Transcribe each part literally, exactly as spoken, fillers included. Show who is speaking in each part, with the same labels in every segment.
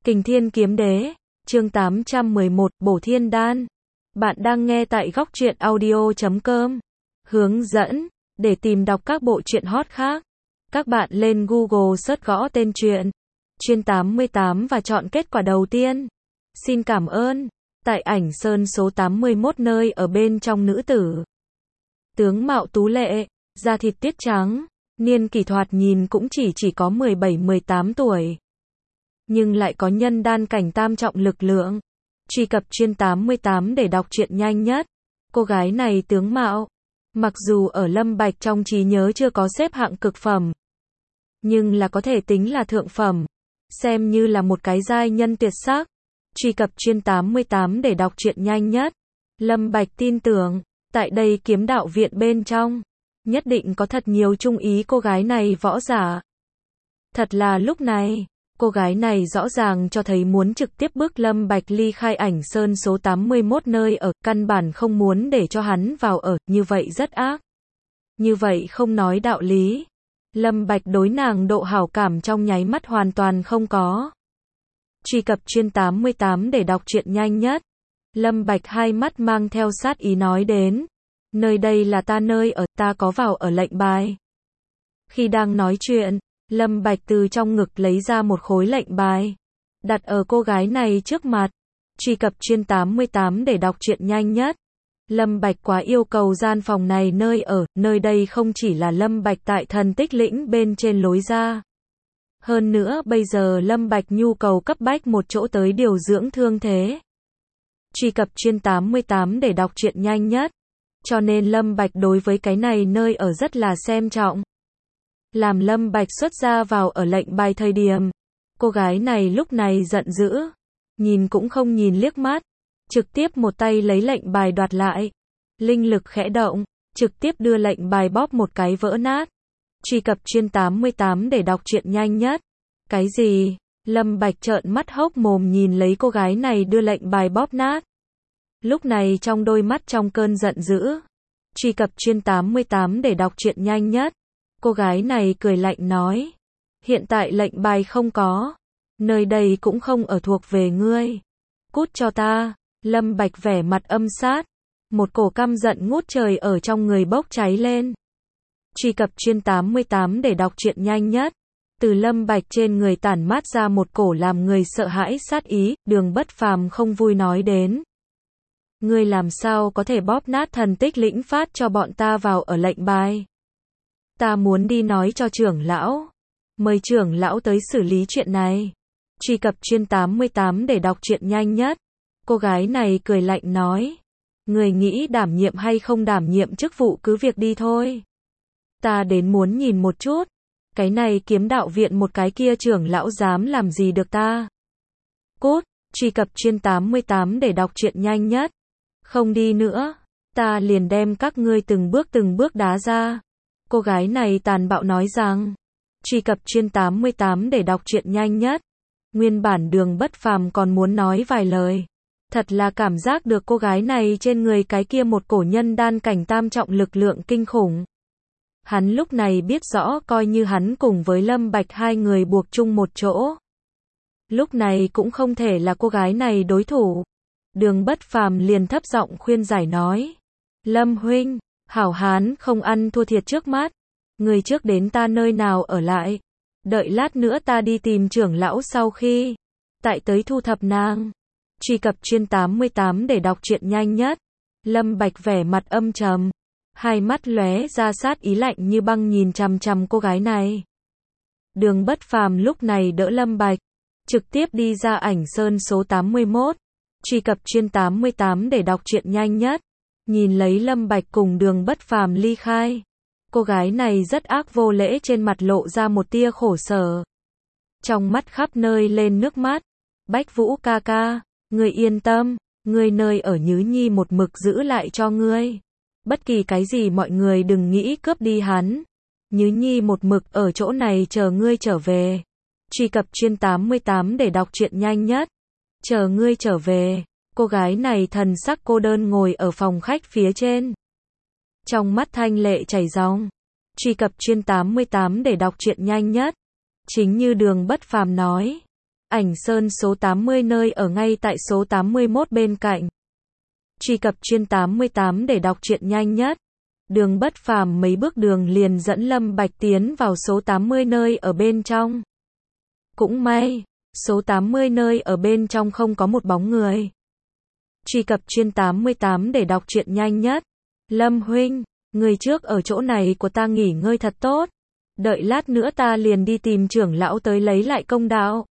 Speaker 1: Kình Thiên Kiếm Đế, chương tám trăm mười một, Bổ Thiên Đan. Bạn đang nghe tại góc truyện audio chấm com. Hướng dẫn, để tìm đọc các bộ truyện hot khác, các bạn lên Google search gõ tên truyện Chuyên tám mươi tám và chọn kết quả đầu tiên. Xin cảm ơn. Tại ảnh sơn số tám mươi mốt, nơi ở bên trong nữ tử. Tướng mạo tú lệ, da thịt tiết trắng, niên kỷ thoạt nhìn cũng chỉ chỉ có mười bảy mười tám tuổi. Nhưng lại có nhân đan cảnh tam trọng lực lượng. Truy cập Chuyên tám mươi tám để đọc truyện nhanh nhất. Cô gái này tướng mạo, mặc dù ở Lâm Bạch trong trí nhớ chưa có xếp hạng cực phẩm, nhưng là có thể tính là thượng phẩm, xem như là một cái giai nhân tuyệt sắc. Truy cập Chuyên tám mươi tám để đọc truyện nhanh nhất. Lâm Bạch tin tưởng, tại đây kiếm đạo viện bên trong, nhất định có thật nhiều trung ý cô gái này võ giả. Thật là lúc này, cô gái này rõ ràng cho thấy muốn trực tiếp bước Lâm Bạch ly khai ảnh sơn số tám mươi mốt nơi ở, căn bản không muốn để cho hắn vào ở, như vậy rất ác. Như vậy không nói đạo lý. Lâm Bạch đối nàng độ hảo cảm trong nháy mắt hoàn toàn không có. Truy cập Chuyên tám mươi tám để đọc truyện nhanh nhất. Lâm Bạch hai mắt mang theo sát ý nói đến. Nơi đây là ta nơi ở, ta có vào ở lệnh bài. Khi đang nói chuyện, Lâm Bạch từ trong ngực lấy ra một khối lệnh bài, đặt ở cô gái này trước mặt. Truy cập Chuyên tám mươi tám để đọc truyện nhanh nhất. Lâm Bạch quá yêu cầu gian phòng này nơi ở, nơi đây không chỉ là Lâm Bạch tại thần tích lĩnh bên trên lối ra. Hơn nữa bây giờ Lâm Bạch nhu cầu cấp bách một chỗ tới điều dưỡng thương thế. Truy cập Chuyên tám mươi tám để đọc truyện nhanh nhất. Cho nên Lâm Bạch đối với cái này nơi ở rất là xem trọng. Làm Lâm Bạch xuất ra vào ở lệnh bài thời điểm, cô gái này lúc này giận dữ, nhìn cũng không nhìn liếc mắt, trực tiếp một tay lấy lệnh bài đoạt lại. Linh lực khẽ động, trực tiếp đưa lệnh bài bóp một cái vỡ nát. Truy cập Chuyên tám mươi tám để đọc truyện nhanh nhất. Cái gì? Lâm Bạch trợn mắt hốc mồm nhìn lấy cô gái này đưa lệnh bài bóp nát. Lúc này trong đôi mắt trong cơn giận dữ. Truy cập Chuyên tám mươi tám để đọc truyện nhanh nhất. Cô gái này cười lạnh nói. Hiện tại lệnh bài không có. Nơi đây cũng không ở thuộc về ngươi. Cút cho ta. Lâm Bạch vẻ mặt âm sát. Một cổ căm giận ngút trời ở trong người bốc cháy lên. Truy cập Chuyên tám mươi tám để đọc truyện nhanh nhất. Từ Lâm Bạch trên người tản mát ra một cổ làm người sợ hãi sát ý. Đường Bất Phàm không vui nói đến. Ngươi làm sao có thể bóp nát thần tích lĩnh phát cho bọn ta vào ở lệnh bài? Ta muốn đi nói cho trưởng lão. Mời trưởng lão tới xử lý chuyện này. Truy cập Chuyên tám mươi tám để đọc truyện nhanh nhất. Cô gái này cười lạnh nói. Người nghĩ đảm nhiệm hay không đảm nhiệm chức vụ cứ việc đi thôi. Ta đến muốn nhìn một chút. Cái này kiếm đạo viện một cái kia trưởng lão dám làm gì được ta. Cút. Truy cập Chuyên tám mươi tám để đọc truyện nhanh nhất. Không đi nữa. Ta liền đem các ngươi từng bước từng bước đá ra. Cô gái này tàn bạo nói rằng. Truy cập Chuyên tám mươi tám để đọc truyện nhanh nhất. Nguyên bản Đường Bất Phàm còn muốn nói vài lời. Thật là cảm giác được cô gái này trên người cái kia một cổ nhân đan cảnh tam trọng lực lượng kinh khủng. Hắn lúc này biết rõ coi như hắn cùng với Lâm Bạch hai người buộc chung một chỗ. Lúc này cũng không thể là cô gái này đối thủ. Đường Bất Phàm liền thấp giọng khuyên giải nói. Lâm huynh, hảo hán không ăn thua thiệt trước mắt. Người trước đến ta nơi nào ở lại. Đợi lát nữa ta đi tìm trưởng lão sau khi. Tại tới thu thập nàng. Truy cập Chuyên tám mươi tám để đọc truyện nhanh nhất. Lâm Bạch vẻ mặt âm trầm. Hai mắt lóe ra sát ý lạnh như băng nhìn chằm chằm cô gái này. Đường Bất Phàm lúc này đỡ Lâm Bạch. Trực tiếp đi ra ảnh sơn số tám mươi mốt. Truy cập Chuyên tám mươi tám để đọc truyện nhanh nhất. Nhìn lấy Lâm Bạch cùng Đường Bất Phàm ly khai. Cô gái này rất ác vô lễ trên mặt lộ ra một tia khổ sở. Trong mắt khắp nơi lên nước mắt. Bách Vũ ca ca, ngươi yên tâm, ngươi nơi ở Nhứ Nhi một mực giữ lại cho ngươi. Bất kỳ cái gì mọi người đừng nghĩ cướp đi hắn. Nhứ Nhi một mực ở chỗ này chờ ngươi trở về. Truy cập Chuyên tám mươi tám để đọc truyện nhanh nhất. Chờ ngươi trở về. Cô gái này thần sắc cô đơn ngồi ở phòng khách phía trên. Trong mắt thanh lệ chảy ròng. Truy cập Chuyên tám mươi tám để đọc truyện nhanh nhất. Chính như Đường Bất Phàm nói. Ảnh Sơn số tám mươi nơi ở ngay tại số tám mươi mốt bên cạnh. Truy cập chuyên tám mươi tám để đọc truyện nhanh nhất. Đường Bất Phàm mấy bước đường liền dẫn Lâm Bạch tiến vào số tám mươi nơi ở bên trong. Cũng may, số tám mươi nơi ở bên trong không có một bóng người. Truy cập chuyên tám mươi tám để đọc truyện nhanh nhất. Lâm huynh, người trước ở chỗ này của ta nghỉ ngơi thật tốt. Đợi lát nữa ta liền đi tìm trưởng lão tới lấy lại công đạo.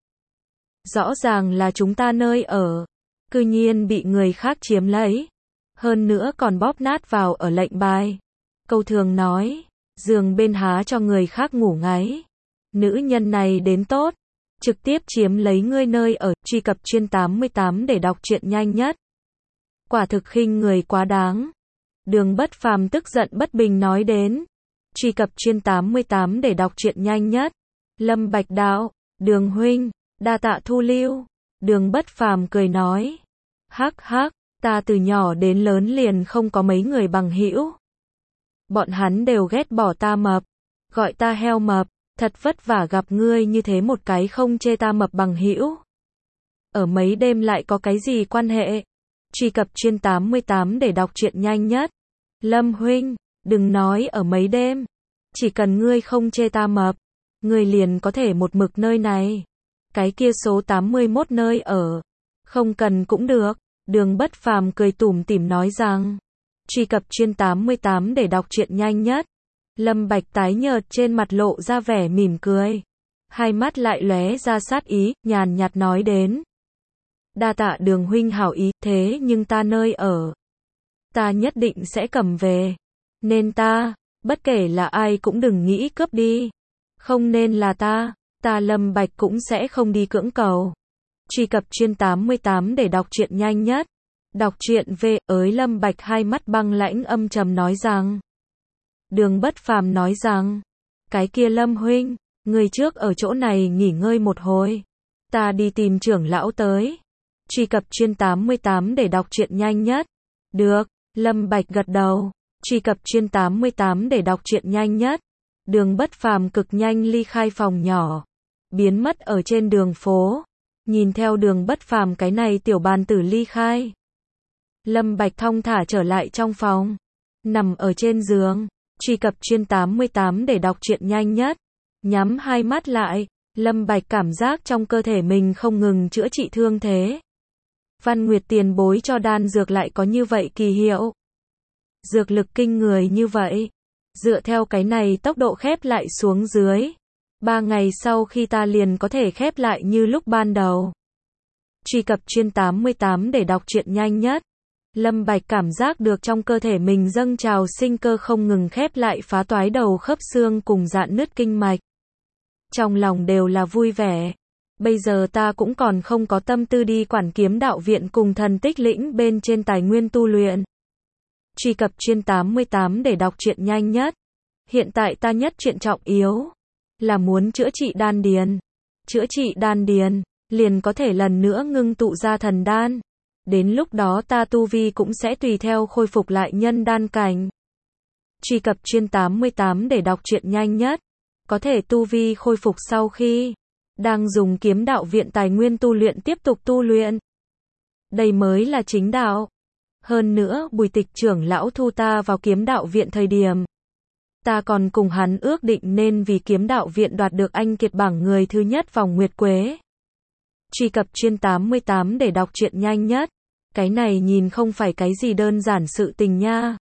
Speaker 1: Rõ ràng là chúng ta nơi ở, cư nhiên bị người khác chiếm lấy. Hơn nữa còn bóp nát vào ở lệnh bài. Câu thường nói, giường bên há cho người khác ngủ ngáy. Nữ nhân này đến tốt, trực tiếp chiếm lấy ngươi nơi ở. Truy cập chuyên tám mươi tám để đọc truyện nhanh nhất. Quả thực khinh người quá đáng. Đường Bất Phàm tức giận bất bình nói đến. Truy cập chuyên tám mươi tám để đọc truyện nhanh nhất. Lâm Bạch đạo, Đường huynh, đa tạ thu lưu. Đường Bất Phàm cười nói, hắc hắc, ta từ nhỏ đến lớn liền không có mấy người bằng hữu. Bọn hắn đều ghét bỏ ta mập, gọi ta heo mập, thật vất vả gặp ngươi như thế một cái không chê ta mập bằng hữu. Ở mấy đêm lại có cái gì quan hệ? Truy cập chuyên tám mươi tám để đọc truyện nhanh nhất. Lâm huynh, đừng nói ở mấy đêm, chỉ cần ngươi không chê ta mập, ngươi liền có thể một mực nơi này. Cái kia số tám mươi mốt nơi ở, không cần cũng được. Đường Bất Phàm cười tủm tỉm nói rằng, truy cập chuyên tám mươi tám để đọc truyện nhanh nhất. Lâm Bạch tái nhợt trên mặt lộ ra vẻ mỉm cười, hai mắt lại lóe ra sát ý, nhàn nhạt nói đến, đa tạ Đường huynh hảo ý, thế nhưng ta nơi ở, ta nhất định sẽ cầm về, nên ta, bất kể là ai cũng đừng nghĩ cướp đi, không nên là ta, ta Lâm Bạch cũng sẽ không đi cưỡng cầu. Truy cập chuyên tám mươi tám để đọc truyện nhanh nhất. Đọc truyện về, ới Lâm Bạch hai mắt băng lãnh âm trầm nói rằng. Đường Bất Phàm nói rằng, cái kia Lâm huynh, người trước ở chỗ này nghỉ ngơi một hồi. Ta đi tìm trưởng lão tới. Truy cập chuyên tám mươi tám để đọc truyện nhanh nhất. Được, Lâm Bạch gật đầu. Truy cập chuyên tám mươi tám để đọc truyện nhanh nhất. Đường Bất Phàm cực nhanh ly khai phòng nhỏ, biến mất ở trên đường phố. Nhìn theo Đường Bất Phàm cái này tiểu bàn tử ly khai, Lâm Bạch thong thả trở lại trong phòng, nằm ở trên giường. Truy cập chuyên tám mươi tám để đọc truyện nhanh nhất. Nhắm hai mắt lại, Lâm Bạch cảm giác trong cơ thể mình không ngừng chữa trị thương thế. Văn Nguyệt tiền bối cho đan dược lại có như vậy kỳ hiệu, dược lực kinh người như vậy. Dựa theo cái này tốc độ khép lại xuống dưới, ba ngày sau khi ta liền có thể khép lại như lúc ban đầu. Truy cập chuyên tám mươi tám để đọc truyện nhanh nhất. Lâm Bạch cảm giác được trong cơ thể mình dâng trào sinh cơ không ngừng khép lại phá toái đầu khớp xương cùng rạn nứt kinh mạch. Trong lòng đều là vui vẻ. Bây giờ ta cũng còn không có tâm tư đi quản kiếm đạo viện cùng thần tích lĩnh bên trên tài nguyên tu luyện. Truy cập chuyên tám mươi tám để đọc truyện nhanh nhất. Hiện tại ta nhất chuyện trọng yếu là muốn chữa trị đan điền. Chữa trị đan điền, liền có thể lần nữa ngưng tụ ra thần đan. Đến lúc đó ta tu vi cũng sẽ tùy theo khôi phục lại nhân đan cảnh. Truy cập chuyên tám mươi tám để đọc truyện nhanh nhất. Có thể tu vi khôi phục sau khi đang dùng kiếm đạo viện tài nguyên tu luyện tiếp tục tu luyện. Đây mới là chính đạo. Hơn nữa, Bùi Tịch trưởng lão thu ta vào kiếm đạo viện thời điểm, ta còn cùng hắn ước định nên vì kiếm đạo viện đoạt được anh kiệt bảng người thứ nhất vòng nguyệt quế. Truy cập chuyên tám mươi tám để đọc truyện nhanh nhất. Cái này nhìn không phải cái gì đơn giản sự tình nha.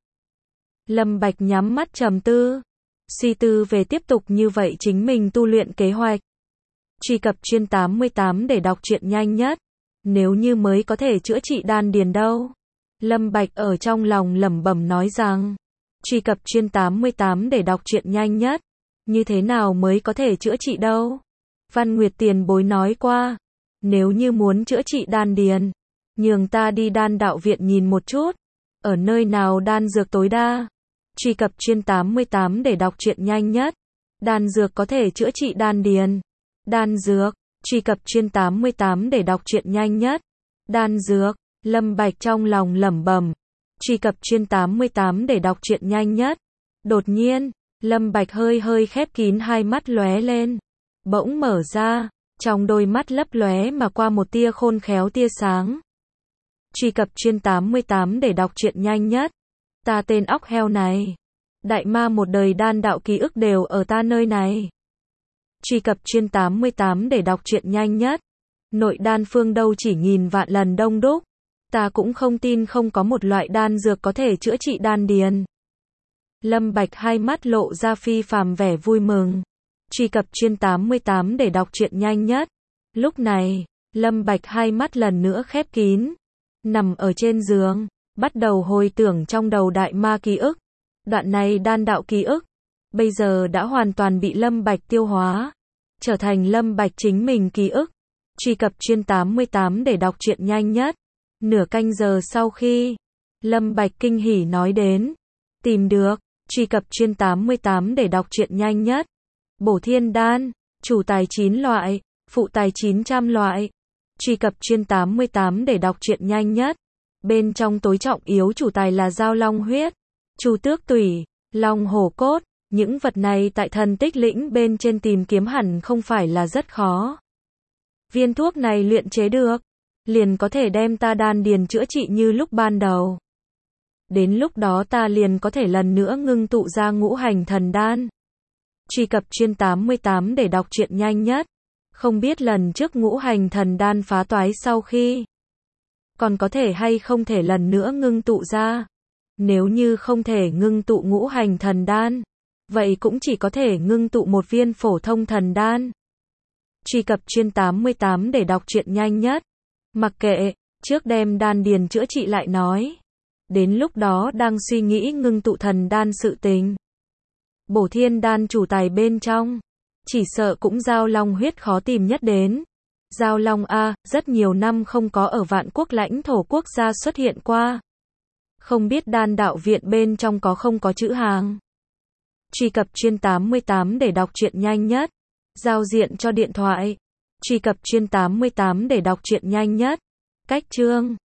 Speaker 1: Lâm Bạch nhắm mắt trầm tư, suy tư về tiếp tục như vậy chính mình tu luyện kế hoạch. Truy cập chuyên tám mươi tám để đọc truyện nhanh nhất. Nếu như mới có thể chữa trị đan điền đâu? Lâm Bạch ở trong lòng lẩm bẩm nói rằng, truy cập chuyên tám mươi tám để đọc truyện nhanh nhất. Như thế nào mới có thể chữa trị đâu? Văn Nguyệt tiền bối nói qua, nếu như muốn chữa trị đan điền, nhường ta đi đan đạo viện nhìn một chút, ở nơi nào đan dược tối đa. Truy cập chuyên tám mươi tám để đọc truyện nhanh nhất. Đan dược có thể chữa trị đan điền. Đan dược, truy cập chuyên tám mươi tám để đọc truyện nhanh nhất. Đan dược, Lâm Bạch trong lòng lẩm bẩm. Truy cập chuyên tám mươi tám để đọc truyện nhanh nhất. Đột nhiên, Lâm Bạch hơi hơi khép kín hai mắt lóe lên, bỗng mở ra, Trong đôi mắt lấp lóe mà qua một tia khôn khéo tia sáng. Truy cập chuyên tám mươi tám để đọc truyện nhanh nhất. Ta tên óc heo này. Đại ma một đời đan đạo ký ức đều ở ta nơi này. Truy cập chuyên tám mươi tám để đọc truyện nhanh nhất. Nội đan phương đâu chỉ nghìn vạn lần đông đúc. Ta cũng không tin không có một loại đan dược có thể chữa trị đan điền. Lâm Bạch hai mắt lộ ra phi phàm vẻ vui mừng. Truy cập chuyên tám mươi tám để đọc truyện nhanh nhất. Lúc này, Lâm Bạch hai mắt lần nữa khép kín. Nằm ở trên giường, bắt đầu hồi tưởng trong đầu đại ma ký ức. Đoạn này đan đạo ký ức, bây giờ đã hoàn toàn bị Lâm Bạch tiêu hóa. Trở thành Lâm Bạch chính mình ký ức. Truy cập chuyên tám mươi tám để đọc truyện nhanh nhất. Nửa canh giờ sau khi, Lâm Bạch kinh hỉ nói đến. Tìm được, truy cập chuyên tám mươi tám để đọc truyện nhanh nhất. Bổ thiên đan, chủ tài chín loại, phụ tài chín trăm loại. Truy cập chuyên tám mươi tám để đọc truyện nhanh nhất. Bên trong tối trọng yếu chủ tài là dao long huyết, chu tước tủy, long hổ cốt. Những vật này tại thần tích lĩnh bên trên tìm kiếm hẳn không phải là rất khó. Viên thuốc này luyện chế được, liền có thể đem ta đan điền chữa trị như lúc ban đầu. Đến lúc đó ta liền có thể lần nữa ngưng tụ ra ngũ hành thần đan. Truy cập chuyên tám mươi tám để đọc truyện nhanh nhất. Không biết lần trước ngũ hành thần đan phá toái sau khi, còn có thể hay không thể lần nữa ngưng tụ ra. Nếu như không thể ngưng tụ ngũ hành thần đan, vậy cũng chỉ có thể ngưng tụ một viên phổ thông thần đan. Truy cập chuyên tám mươi tám để đọc truyện nhanh nhất. Mặc kệ, trước đem đan điền chữa trị lại nói. Đến lúc đó đang suy nghĩ ngưng tụ thần đan sự tình. Bổ thiên đan chủ tài bên trong, chỉ sợ cũng dao long huyết khó tìm nhất đến. Dao long A, rất nhiều năm không có ở vạn quốc lãnh thổ quốc gia xuất hiện qua. Không biết đan đạo viện bên trong có không có chữ hàng. Truy cập chuyên tám mươi tám để đọc truyện nhanh nhất. Giao diện cho điện thoại. Truy cập chuyên tám mươi tám để đọc truyện nhanh nhất. Cách chương